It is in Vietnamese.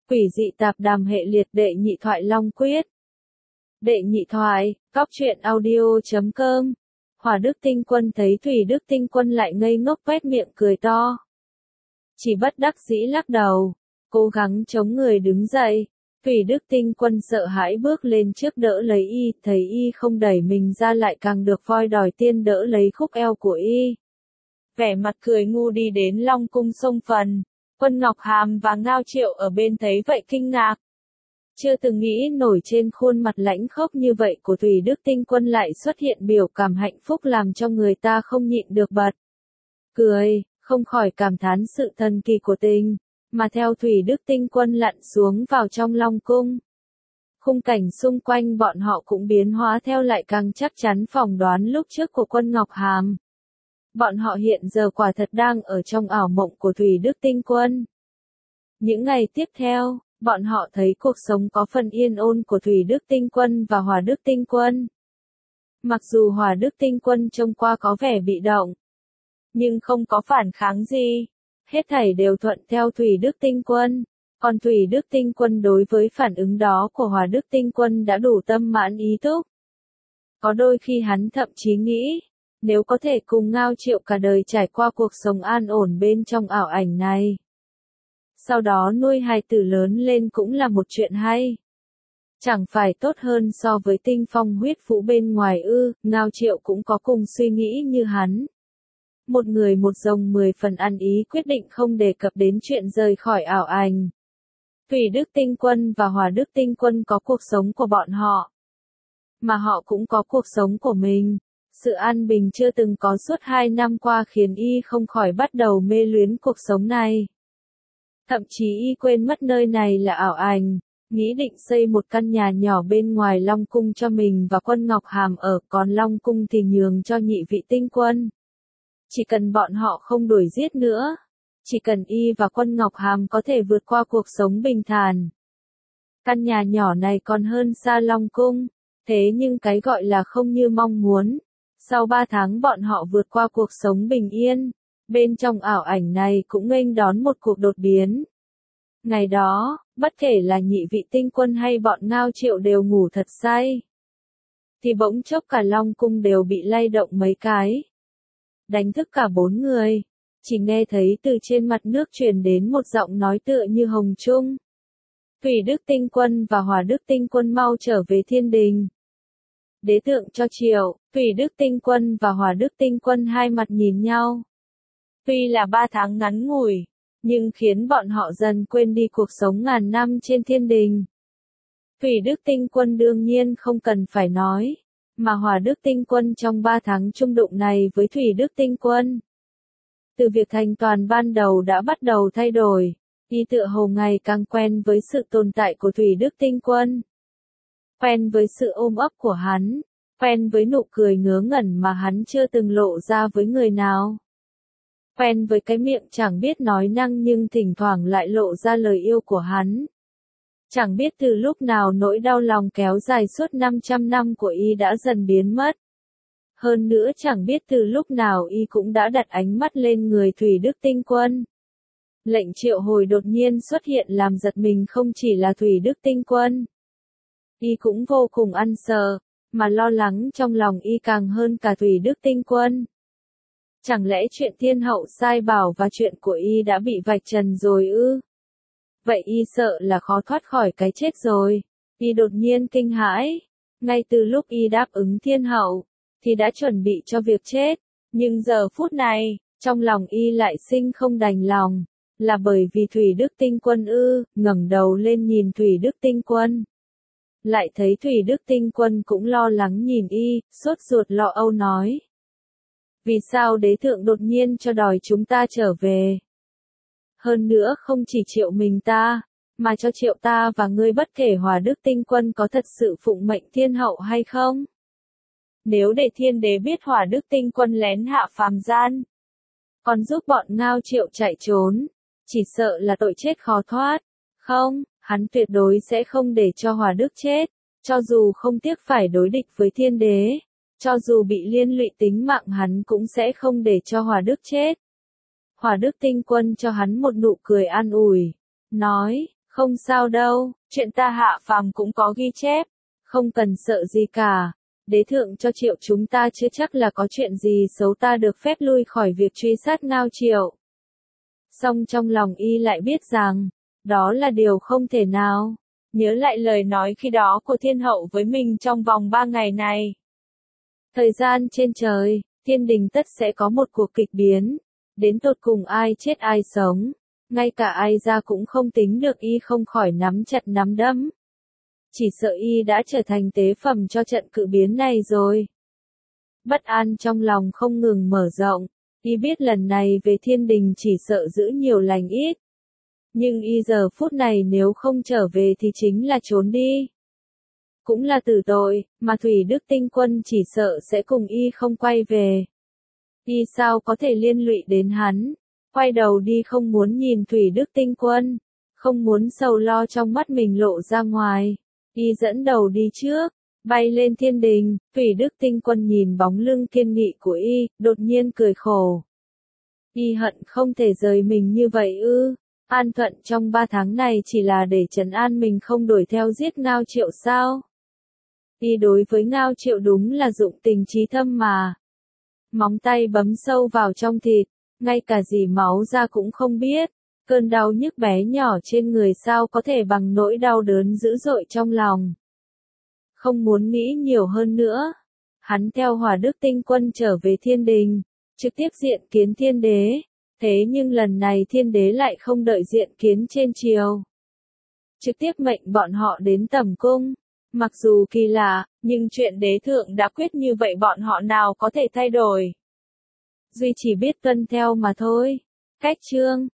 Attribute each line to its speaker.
Speaker 1: Quỷ dị tạp đàm hệ liệt đệ nhị thoại Long Quyết. Đệ nhị thoại, cóc truyện audio.com. Hỏa Đức Tinh Quân thấy Thủy Đức Tinh Quân lại ngây ngốc quét miệng cười to. Chỉ bất đắc dĩ lắc đầu, cố gắng chống người đứng dậy. Thủy Đức Tinh Quân sợ hãi bước lên trước đỡ lấy y, thấy y không đẩy mình ra lại càng được voi đòi tiên đỡ lấy khúc eo của y. Vẻ mặt cười ngu đi đến Long Cung xông phần. Quân Ngọc Hàm và Ngao Triệu ở bên thấy vậy kinh ngạc. Chưa từng nghĩ nổi trên khuôn mặt lãnh khốc như vậy của Thủy Đức Tinh Quân lại xuất hiện biểu cảm hạnh phúc làm cho người ta không nhịn được bật cười, không khỏi cảm thán sự thần kỳ của tình, mà theo Thủy Đức Tinh Quân lặn xuống vào trong Long Cung. Khung cảnh xung quanh bọn họ cũng biến hóa theo lại càng chắc chắn phỏng đoán lúc trước của Quân Ngọc Hàm. Bọn họ hiện giờ quả thật đang ở trong ảo mộng của Thủy Đức Tinh Quân. Những ngày tiếp theo, bọn họ thấy cuộc sống có phần yên ổn của Thủy Đức Tinh Quân và Hỏa Đức Tinh Quân. Mặc dù Hỏa Đức Tinh Quân trông qua có vẻ bị động, nhưng không có phản kháng gì. Hết thảy đều thuận theo Thủy Đức Tinh Quân. Còn Thủy Đức Tinh Quân đối với phản ứng đó của Hỏa Đức Tinh Quân đã đủ tâm mãn ý túc. Có đôi khi hắn thậm chí nghĩ, nếu có thể cùng Ngao Triệu cả đời trải qua cuộc sống an ổn bên trong ảo ảnh này, sau đó nuôi hài tử lớn lên cũng là một chuyện hay. Chẳng phải tốt hơn so với tinh phong huyết vũ bên ngoài ư? Ngao Triệu cũng có cùng suy nghĩ như hắn. Một người một rồng 10 phần ăn ý quyết định không đề cập đến chuyện rời khỏi ảo ảnh. Thủy Đức Tinh Quân và Hỏa Đức Tinh Quân có cuộc sống của bọn họ, mà họ cũng có cuộc sống của mình. Sự an bình chưa từng có suốt 2 năm qua khiến y không khỏi bắt đầu mê luyến cuộc sống này. Thậm chí y quên mất nơi này là ảo ảnh, nghĩ định xây một căn nhà nhỏ bên ngoài Long Cung cho mình và Quân Ngọc Hàm ở, còn Long Cung thì nhường cho nhị vị tinh quân. Chỉ cần bọn họ không đuổi giết nữa, chỉ cần y và Quân Ngọc Hàm có thể vượt qua cuộc sống bình thản. Căn nhà nhỏ này còn hơn xa Long Cung, thế nhưng cái gọi là không như mong muốn. Sau 3 tháng bọn họ vượt qua cuộc sống bình yên, bên trong ảo ảnh này cũng nghênh đón một cuộc đột biến. Ngày đó, bất kể là nhị vị tinh quân hay bọn Ngao Triệu đều ngủ thật say, thì bỗng chốc cả Long Cung đều bị lay động mấy cái, đánh thức cả 4 người. Chỉ nghe thấy từ trên mặt nước truyền đến một giọng nói tựa như hồng trung. Thủy Đức Tinh Quân và Hỏa Đức Tinh Quân mau trở về thiên đình. Đế tượng cho Triệu, Thủy Đức Tinh Quân và Hỏa Đức Tinh Quân hai mặt nhìn nhau. Tuy là 3 tháng ngắn ngủi, nhưng khiến bọn họ dần quên đi cuộc sống ngàn năm trên thiên đình. Thủy Đức Tinh Quân đương nhiên không cần phải nói, mà Hỏa Đức Tinh Quân trong 3 tháng chung đụng này với Thủy Đức Tinh Quân, từ việc thành toàn ban đầu đã bắt đầu thay đổi, y tựa hồ ngày càng quen với sự tồn tại của Thủy Đức Tinh Quân. Quen với sự ôm ấp của hắn, quen với nụ cười ngớ ngẩn mà hắn chưa từng lộ ra với người nào. Quen với cái miệng chẳng biết nói năng nhưng thỉnh thoảng lại lộ ra lời yêu của hắn. Chẳng biết từ lúc nào nỗi đau lòng kéo dài suốt 500 năm của y đã dần biến mất. Hơn nữa chẳng biết từ lúc nào y cũng đã đặt ánh mắt lên người Thủy Đức Tinh Quân. Lệnh triệu hồi đột nhiên xuất hiện làm giật mình không chỉ là Thủy Đức Tinh Quân. Y cũng vô cùng ăn sợ, mà lo lắng trong lòng y càng hơn cả Thủy Đức Tinh Quân. Chẳng lẽ chuyện thiên hậu sai bảo và chuyện của y đã bị vạch trần rồi ư? Vậy y sợ là khó thoát khỏi cái chết rồi. Y đột nhiên kinh hãi. Ngay từ lúc y đáp ứng thiên hậu, thì đã chuẩn bị cho việc chết. Nhưng giờ phút này, trong lòng y lại sinh không đành lòng. Là bởi vì Thủy Đức Tinh Quân ư? Ngẩng đầu lên nhìn Thủy Đức Tinh Quân, lại thấy Thủy Đức Tinh Quân cũng lo lắng nhìn y, sốt ruột lo âu nói. Vì sao đế thượng đột nhiên cho đòi chúng ta trở về? Hơn nữa không chỉ Triệu mình ta, mà cho Triệu ta và ngươi bất kể Hỏa Đức Tinh Quân có thật sự phụng mệnh thiên hậu hay không? Nếu để thiên đế biết Hỏa Đức Tinh Quân lén hạ phàm gian, còn giúp bọn Ngao Triệu chạy trốn, chỉ sợ là tội chết khó thoát. Không, hắn tuyệt đối sẽ không để cho Hỏa Đức chết, cho dù không tiếc phải đối địch với thiên đế, cho dù bị liên lụy tính mạng hắn cũng sẽ không để cho Hỏa Đức chết. Hỏa Đức Tinh Quân cho hắn một nụ cười an ủi, nói, Không sao đâu, chuyện ta hạ phàm cũng có ghi chép. Không cần sợ gì cả. Đế thượng cho Triệu chúng ta chưa chắc là có chuyện gì xấu, ta được phép lui khỏi việc truy sát Ngao Triệu. Song trong lòng y lại biết rằng, đó là điều không thể nào. Nhớ lại lời nói khi đó của thiên hậu với mình trong vòng 3 ngày này. Thời gian trên trời, thiên đình tất sẽ có một cuộc kịch biến. Đến tột cùng ai chết ai sống. Ngay cả ai ra cũng không tính được, y không khỏi nắm chặt nắm đấm. Chỉ sợ y đã trở thành tế phẩm cho trận cự biến này rồi. Bất an trong lòng không ngừng mở rộng. Y biết lần này về thiên đình chỉ sợ giữ nhiều lành ít. Nhưng y giờ phút này nếu không trở về thì chính là trốn đi. Cũng là tử tội, mà Thủy Đức Tinh Quân chỉ sợ sẽ cùng y không quay về. Y sao có thể liên lụy đến hắn. Quay đầu đi không muốn nhìn Thủy Đức Tinh Quân. Không muốn sầu lo trong mắt mình lộ ra ngoài. Y dẫn đầu đi trước. Bay lên thiên đình, Thủy Đức Tinh Quân nhìn bóng lưng kiên nghị của y, đột nhiên cười khổ. Y hận không thể rời mình như vậy ư. An Thuận trong 3 tháng này chỉ là để trấn an mình không đuổi theo giết Ngao Triệu sao? Y đối với Ngao Triệu đúng là dụng tình chí thâm mà. Móng tay bấm sâu vào trong thịt, ngay cả gì máu ra cũng không biết. Cơn đau nhức bé nhỏ trên người sao có thể bằng nỗi đau đớn dữ dội trong lòng. Không muốn nghĩ nhiều hơn nữa. Hắn theo Hỏa Đức Tinh Quân trở về thiên đình, trực tiếp diện kiến thiên đế. Thế nhưng lần này thiên đế lại không đợi diện kiến trên triều. Trực tiếp mệnh bọn họ đến tẩm cung. Mặc dù kỳ lạ, nhưng chuyện đế thượng đã quyết như vậy bọn họ nào có thể thay đổi. Duy chỉ biết tuân theo mà thôi. Cách chương